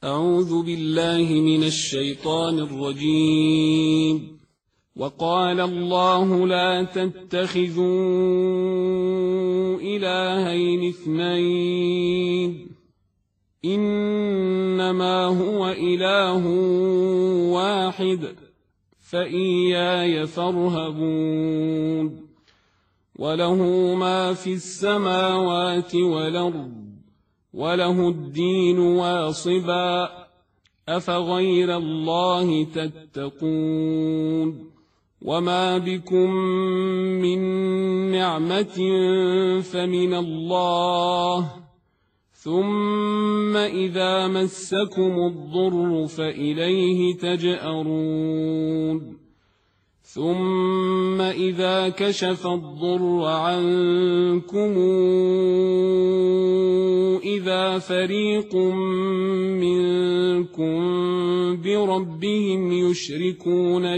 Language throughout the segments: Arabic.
أعوذ بالله من الشيطان الرجيم. وقال الله لا تتخذوا إلهين اثنين إنما هو إله واحد فإياي فارهبون. وله ما في السماوات والأرض وله الدين واصبا أفغير الله تتقون. وما بكم من نعمة فمن الله ثم إذا مسكم الضر فإليه تجأرون. ثم إذا كشف الضر عنكم إذا فريق منكم بربهم يشركون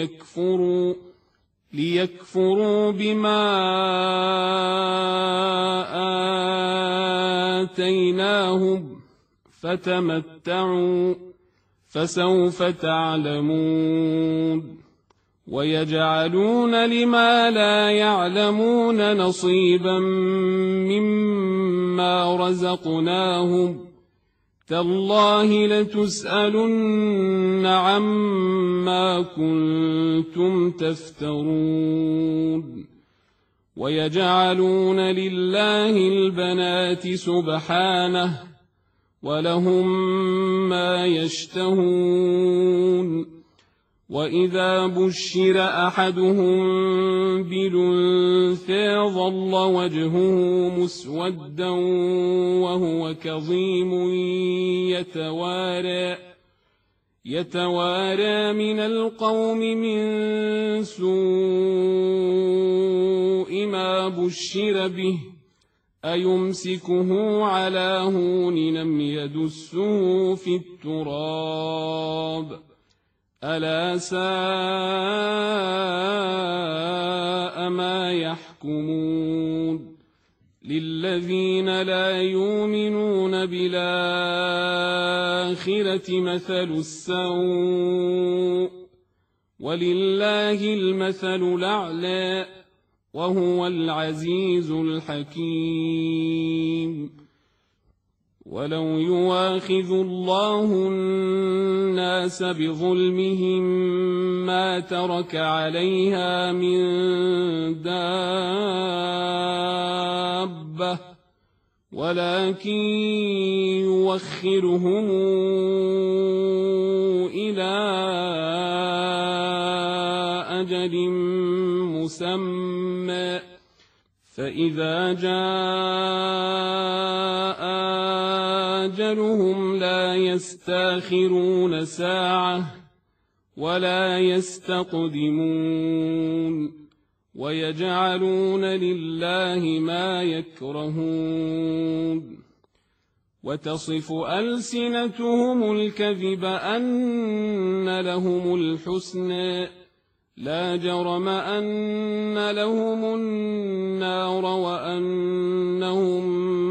ليكفروا بما آتيناهم فتمتعوا فسوف تعلمون. ويجعلون لما لا يعلمون نصيبا مما رزقناهم تالله لتسألن عما كنتم تفترون. ويجعلون لله البنات سبحانه ولهم ما يشتهون. وإذا بشر أحدهم بالأنثى ظل وجهه مسودا وهو كظيم يتوارى من القوم من سوء ما بشر به أيمسكه على هون لم يدسه في التراب ألا ساء ما يحكمون. للذين لا يؤمنون بالآخرة مثل السوء ولله المثل الأعلى وهو العزيز الحكيم. ولو يواخذ الله الناس بظلمهم ما ترك عليها من دابة ولكن يوخرهم إلى أجل مسمى فإذا جاء أجلهم لا يستأخرون ساعة ولا يستقدمون. ويجعلون لله ما يكرهون. وتصف ألسنتهم الكذب أن لهم الحسنى لا جرم أن لهم النار وأنهم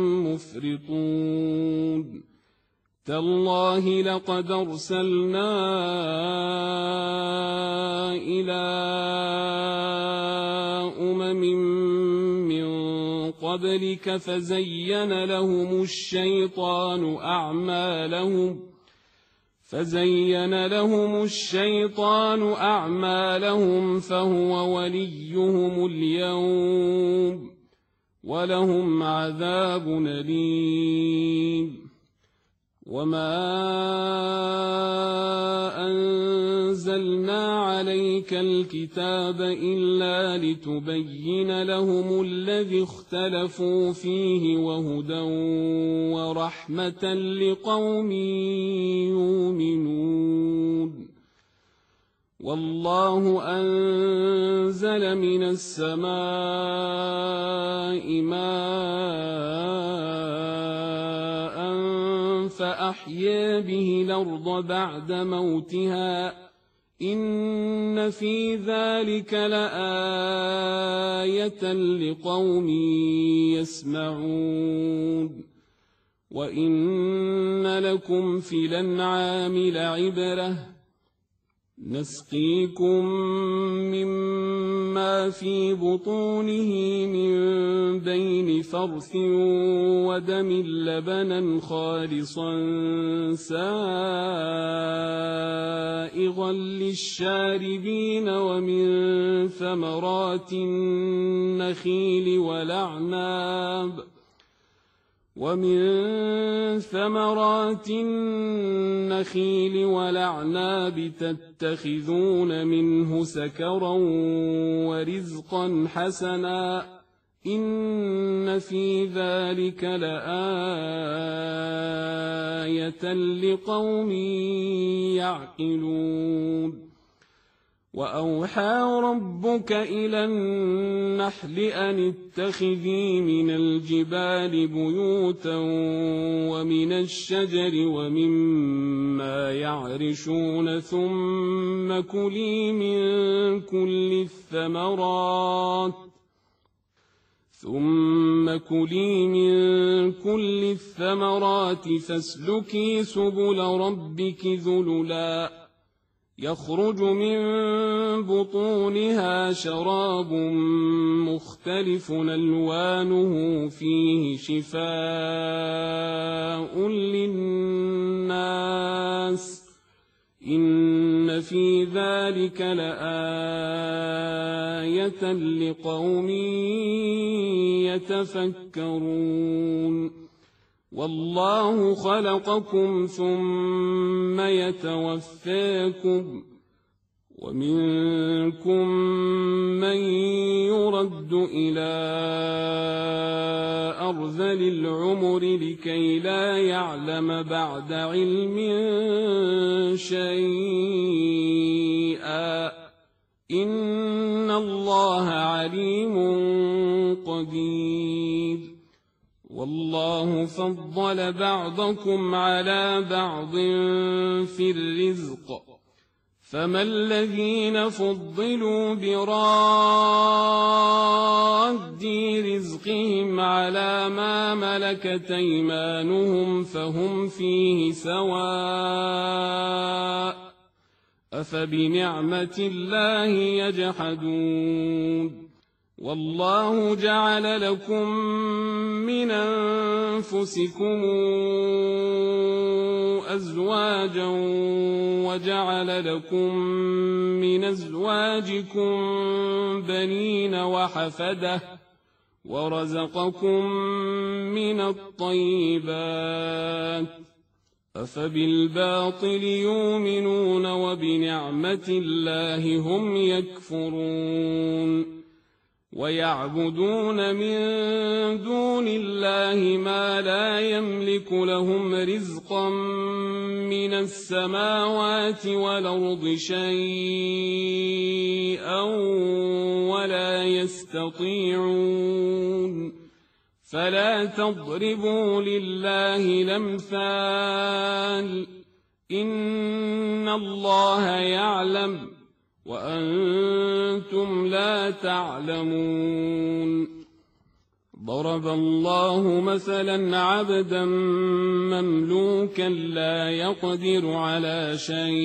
مفرطون. تالله لقد أرسلنا إلى أمم من قبلك فزين لهم الشيطان أعمالهم فهو وليهم اليوم ولهم عذاب أليم. وما أنزلنا عليك الكتاب إلا لتبين لهم الذي اختلفوا فيه وهدى ورحمة لقوم يؤمنون. والله أنزل من السماء ماء فأحيا به الأرض بعد موتها إن في ذلك لآية لقوم يسمعون. وإن لكم في الأنعام لعبرة نسقيكم مما في بطونه من بين فرث ودم لبنا خالصا سائغا للشاربين ومن ثمرات النخيل والأعناب تتخذون منه سكرا ورزقا حسنا إن في ذلك لآية لقوم يعقلون وأوحى ربك إلى النحل أن اتخذي من الجبال بيوتا ومن الشجر ومما يعرشون ثم كلي من كل الثمرات فاسلكي سبل ربك ذللا يخرج من بطونها شراب مختلف ألوانه فيه شفاء للناس إن في ذلك لآية لقوم يتفكرون والله خلقكم ثم يتوفاكم ومنكم من يرد إلى أرذل العمر لكي لا يعلم بعد علم شيئا إن الله عليم قدير والله فضل بعضكم على بعض في الرزق فما الذين فضلوا براد رزقهم على ما ملكت أيمانهم فهم فيه سواء أفبنعمة الله يجحدون والله جعل لكم من أنفسكم أزواجا وجعل لكم من أزواجكم بنين وحفدة ورزقكم من الطيبات أفبالباطل يؤمنون وبنعمة الله هم يكفرون ويعبدون من دون الله ما لا يملك لهم رزقا من السماوات والأرض شيئا ولا يستطيعون فلا تضربوا لله الأمثال إن الله يعلم وأنتم لا تعلمون ضرب الله مثلا عبدا مملوكا لا يقدر على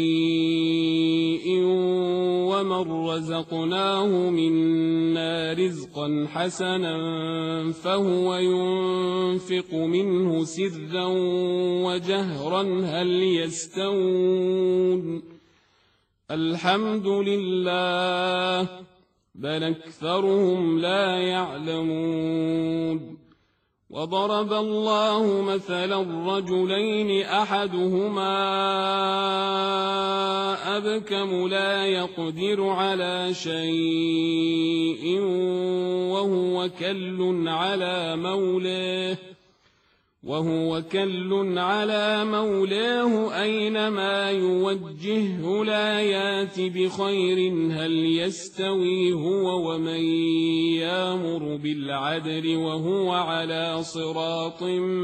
شيء ومن رزقناه منا رزقا حسنا فهو ينفق منه سرا وجهرا هل يستوون الحمد لله بل أكثرهم لا يعلمون وضرب الله مثلا رجلين أحدهما أبكم لا يقدر على شيء وهو كل على مولاه أينما يوجهه لا يات بخير هل يستوي هو ومن يامر بالعدل وهو على صراط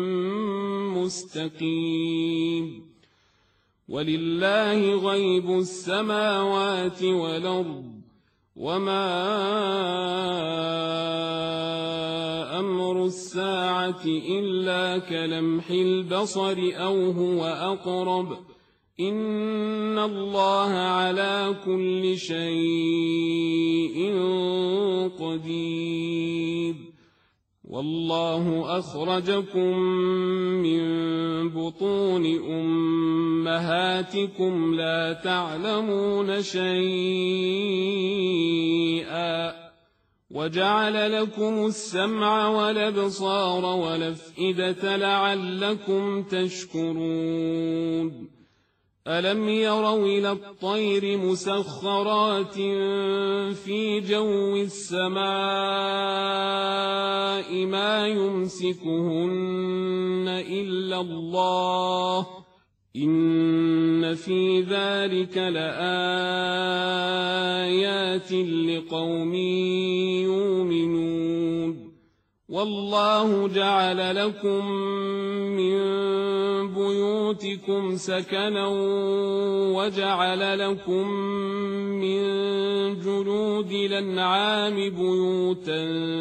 مستقيم ولله غيب السماوات والأرض وما أمر الساعة إلا كلمح البصر أو هو أقرب إن الله على كل شيء قدير والله أخرجكم من بطون أمهاتكم لا تعلمون شيئا وجعل لكم السمع والأبصار والأفئدة لعلكم تشكرون ألم يروا إلى الطير مسخرات في جو السماء ما يمسكهن إلا الله إن في ذلك لآيات لقوم يؤمنون والله جعل لكم من بيوتكم سكنا وجعل لكم من جلود الأنعام بيوتا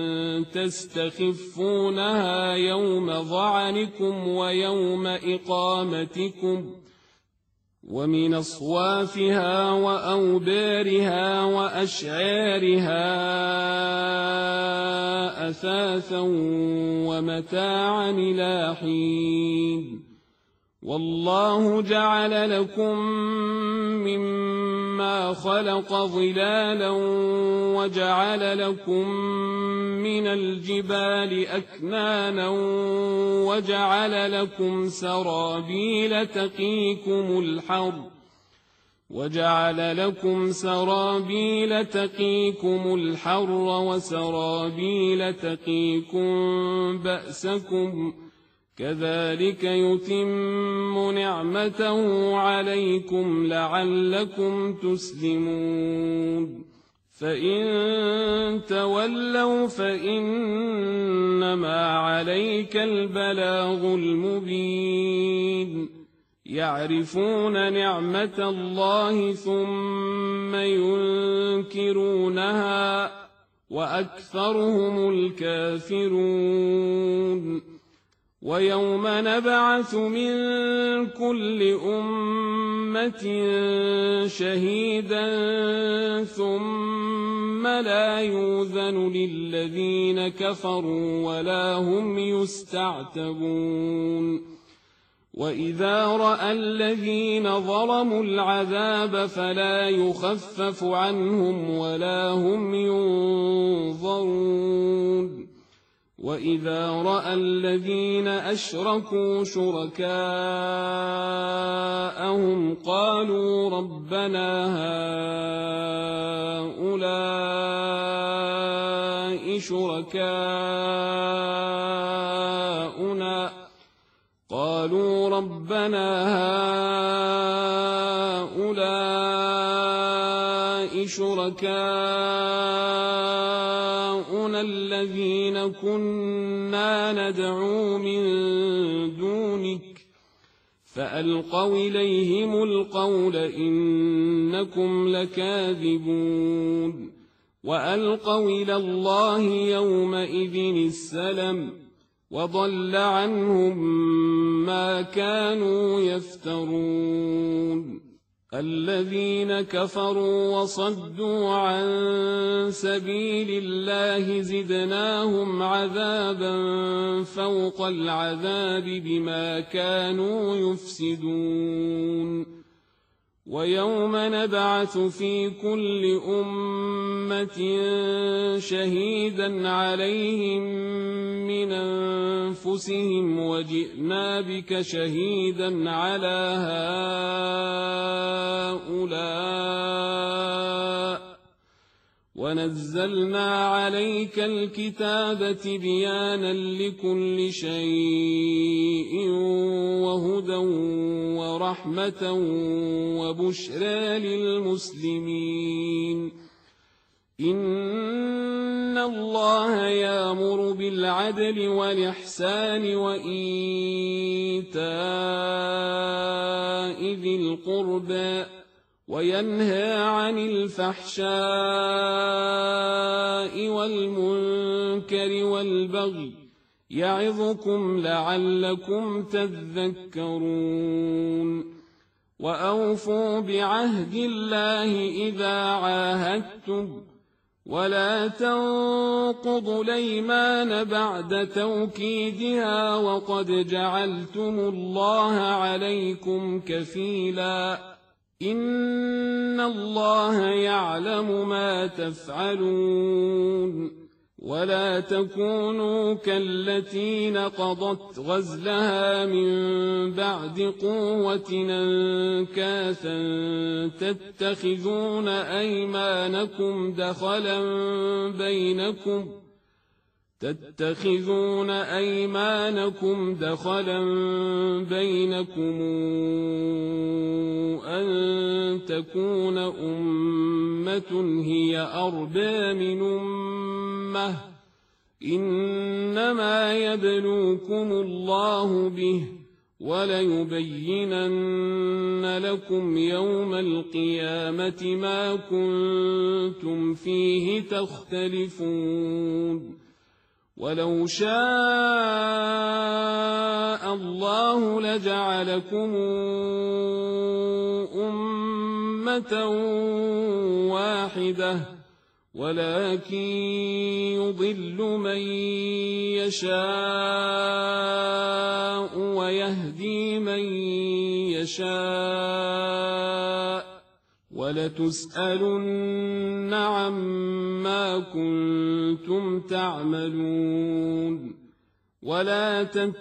تستخفونها يوم ظعنكم ويوم إقامتكم ومن أصوافها وأوبارها وأشعارها أثاثا ومتاعا إلى حين والله جعل لكم مما خلق ظلالا وجعل لكم من الجبال أكنانا وجعل لكم سرابيل تقيكم الحر وسرابيل تقيكم بأسكم كذلك يتم نعمته عليكم لعلكم تسلمون فإن تولوا فإنما عليك البلاغ المبين يعرفون نعمة الله ثم ينكرونها وأكثرهم الكافرون ويوم نبعث من كل أمة شهيدا ثم لا يؤذن للذين كفروا ولا هم يستعتبون وإذا رأى الذين ظلموا العذاب فلا يخفف عنهم ولا هم ينظرون وإذا رأى الذين أشركوا شركاءهم قالوا ربنا هؤلاء شركاؤنا الذين كنا ندعو من دونك فألقوا إليهم القول إنكم لكاذبون وألقوا إلى الله يومئذ السلم وضل عنهم ما كانوا يفترون الذين كفروا وصدوا عن سبيل الله زدناهم عذابا فوق العذاب بما كانوا يفسدون ويوم نبعث في كل أمة شهيدا عليهم من أنفسهم وجئنا بك شهيدا على هؤلاء ونزلنا عليك الكتاب تبيانا لكل شيء وهدى ورحمة وبشرى للمسلمين إن الله يأمر بالعدل والإحسان وإيتاء ذي القربى وينهى عن الفحشاء والمنكر والبغي يعظكم لعلكم تذكرون وأوفوا بعهد الله إذا عاهدتم ولا تنقضوا الأيمان بعد توكيدها وقد جعلتم الله عليكم كفيلا إن الله يعلم ما تفعلون ولا تكونوا كالتي نقضت غزلها من بعد قوة أنكاثا تتخذون أيمانكم دخلا بينكم أن تكون أمة هي أربى من أمة إنما يبلوكم الله به وليبينن لكم يوم القيامة ما كنتم فيه تختلفون ولو شاء الله لجعلكم أمة واحدة ولكن يضل من يشاء ويهدي من يشاء ولتسألن عما كنتم تعملون ولا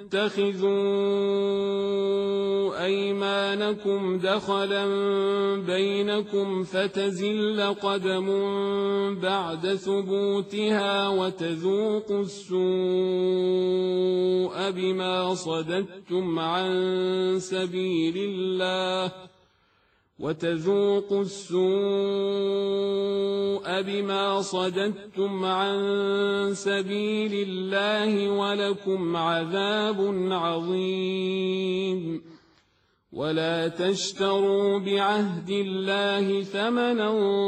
تتخذوا أيمانكم دخلا بينكم فتزل قدم بعد ثبوتها وتذوقوا السوء بما صددتم عن سبيل الله ولكم عذاب عظيم ولا تشتروا بعهد الله ثمنا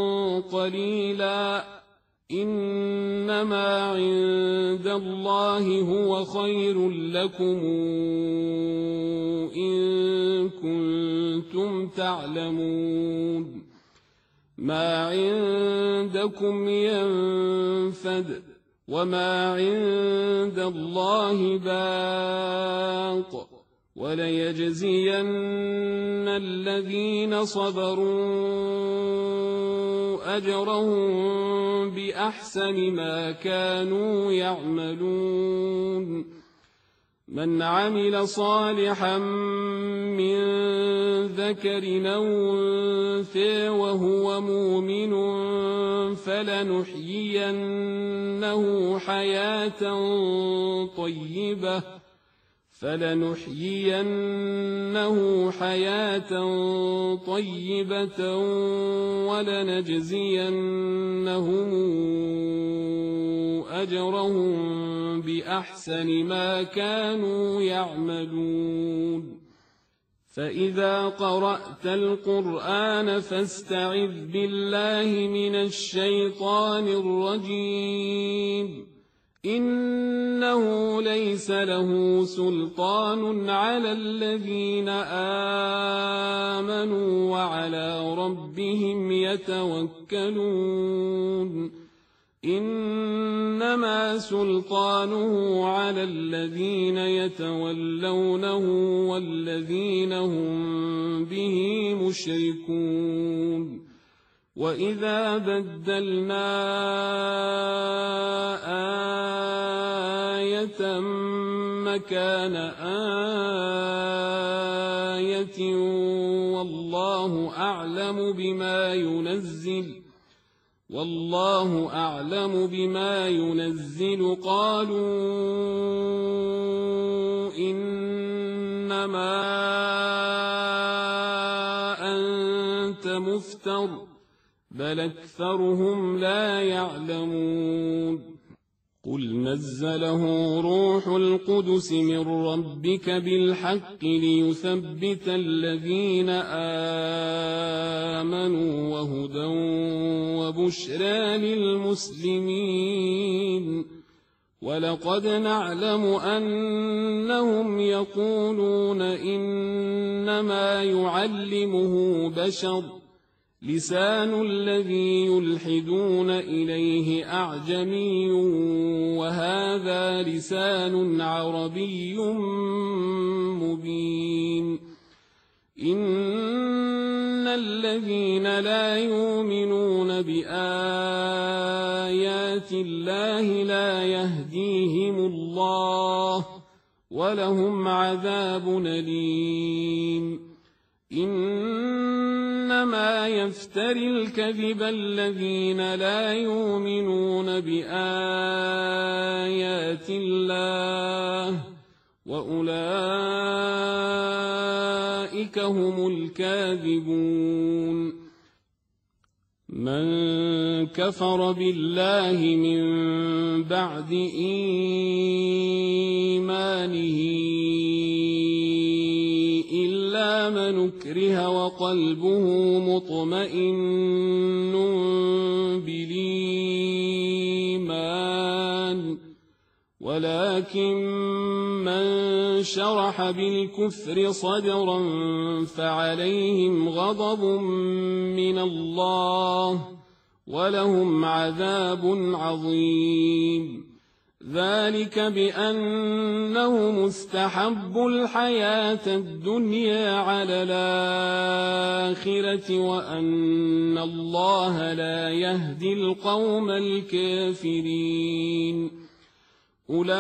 قليلا إنما عند الله هو خير لكم إن كنتم تعلمون ما عندكم ينفد وما عند الله باق وليجزين الذين صبروا أجرهم بأحسن ما كانوا يعملون من عمل صالحا من ذكر أو أنثى وهو مؤمن فلنحيينه حياة طيبة ولنجزينهم أجرهم بأحسن ما كانوا يعملون فإذا قرأت القرآن فاستعذ بالله من الشيطان الرجيم إنه ليس له سلطان على الذين آمنوا وعلى ربهم يتوكلون إنما سلطانه على الذين يتولونه والذين هم به مشركون وإذا بدلنا آية مكان آية والله أعلم بما ينزل قالوا إنما أنت مفتر بل أكثرهم لا يعلمون قل نزله روح القدس من ربك بالحق ليثبت الذين آمنوا وهدى وبشرى للمسلمين ولقد نعلم أنهم يقولون إنما يعلمه بشر لسان الذي يلحدون إليه أعجمي وهذا لسان عربي مبين إن الذين لا يؤمنون بآيات الله لا يهديهم الله ولهم عذاب أليم إنما يفتري الكذب الذين لا يؤمنون بآيات الله وأولئك هم الكاذبون من كفر بالله من بعد إيمانه إلا من أكره وقلبه مطمئن بالإيمان ولكن من شرح بالكفر صدرا فعليهم غضب من الله ولهم عذاب عظيم ذلك بأنه مستحب الحياة الدنيا على الآخرة وأن الله لا يهدي القوم الكافرين أولئك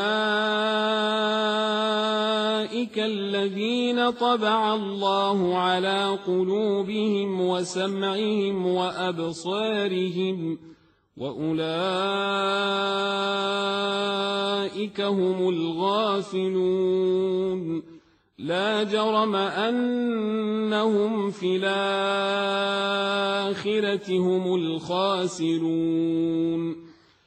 الذين طبع الله على قلوبهم وسمعهم وأبصارهم وأولئك هم الغافلون لا جرم أنهم في الآخرة هم الخاسرون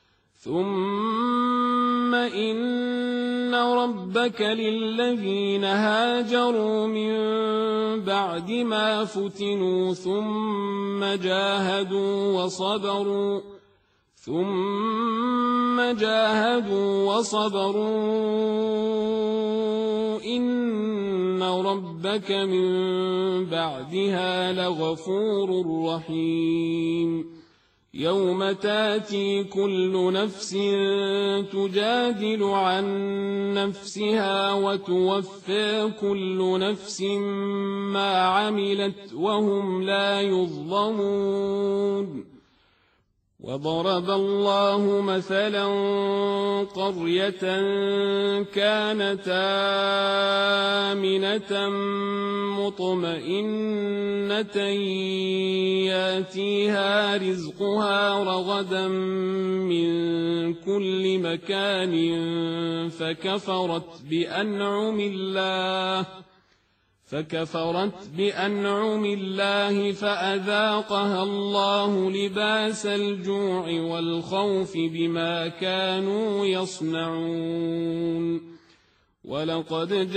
ثم إن ربك للذين هاجروا من بعد ما فتنوا ثم جاهدوا وصبروا إن ربك من بعدها لغفور رحيم يوم تاتي كل نفس تجادل عن نفسها وتوفى كل نفس ما عملت وهم لا يظلمون وضرب الله مثلا قرية كانت آمنة مطمئنة ياتيها رزقها رغدا من كل مكان فكفرت بأنعم الله فأذاقها الله لباس الجوع والخوف بما كانوا يصنعون ولقد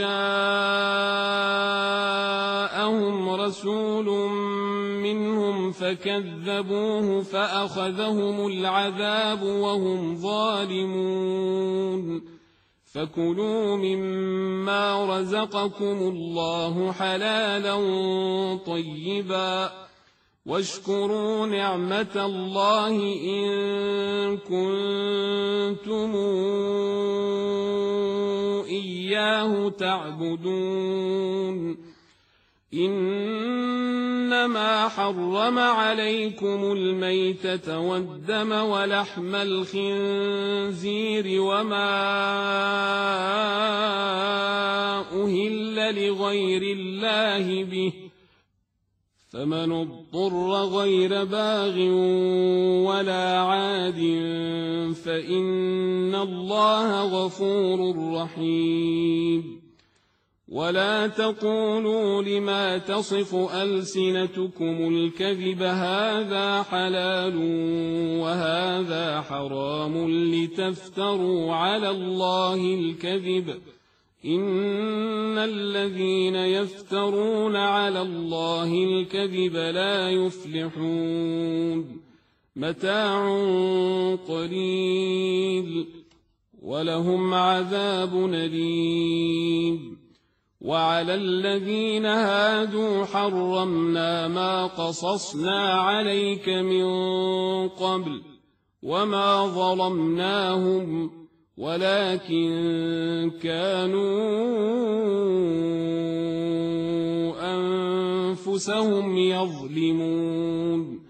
جاءهم رسول منهم فكذبوه فأخذهم العذاب وهم ظالمون فكلوا مما رزقكم الله حلالا طيبا واشكروا نعمة الله إن كنتم إياه تعبدون إنما حرم عليكم الميتة والدم ولحم الخنزير وما أهل لغير الله به فمن اضطر غير باغ ولا عاد فإن الله غفور رحيم ولا تقولوا لما تصف ألسنتكم الكذب هذا حلال وهذا حرام لتفتروا على الله الكذب إن الذين يفترون على الله الكذب لا يفلحون متاع قليل ولهم عذاب أليم وعلى الذين هادوا حرمنا ما قصصنا عليك من قبل وما ظلمناهم ولكن كانوا أنفسهم يظلمون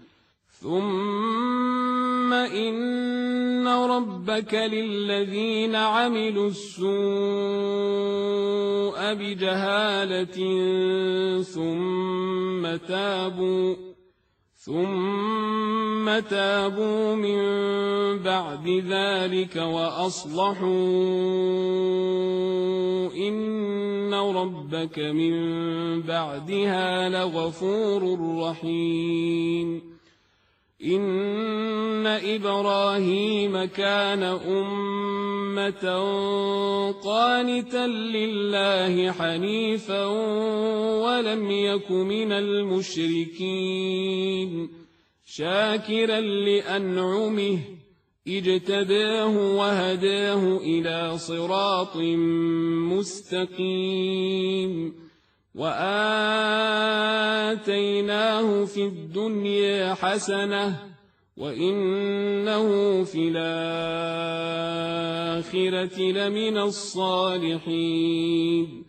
ثم إن ربك للذين عملوا السوء بجهالة ثم تابوا من بعد ذلك وأصلحوا إن ربك من بعدها لغفور رحيم إن إبراهيم كان أمة قانتا لله حنيفا ولم يك من المشركين شاكرا لأنعمه اجتباه وهداه إلى صراط مستقيم وآتيناه في الدنيا حسنة وإنه في الآخرة لمن الصالحين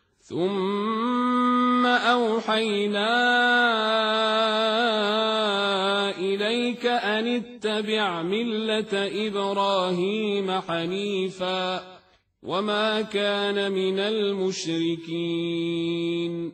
ثم أوحينا إليك أن اتبع ملة إبراهيم حنيفا وما كان من المشركين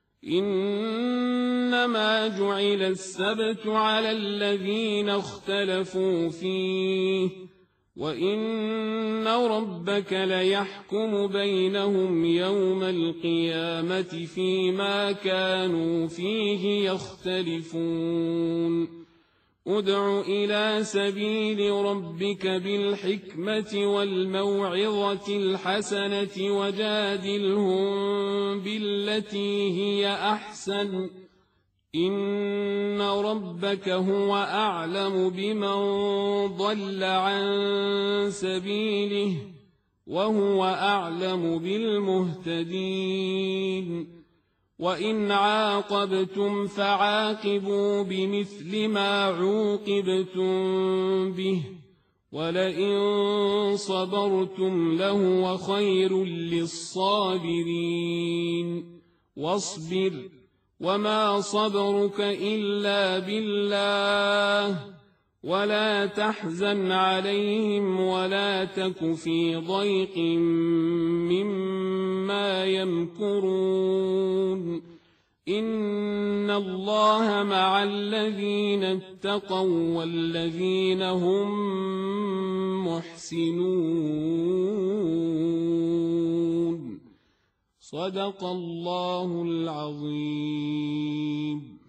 إنما جعل السبت على الذين اختلفوا فيه وإن ربك ليحكم بينهم يوم القيامة فيما كانوا فيه يختلفون ادع إلى سبيل ربك بالحكمة والموعظة الحسنة وجادلهم بالتي هي أحسن إن ربك هو أعلم بمن ضل عن سبيله وهو أعلم بالمهتدين وإن عاقبتم فعاقبوا بمثل ما عوقبتم به ولئن صبرتم لهو خير للصابرين واصبر وما صبرك إلا بالله ولا تحزن عليهم ولا تك في ضيق مما يمكرون إن الله مع الذين اتقوا والذين هم محسنون صدق الله العظيم.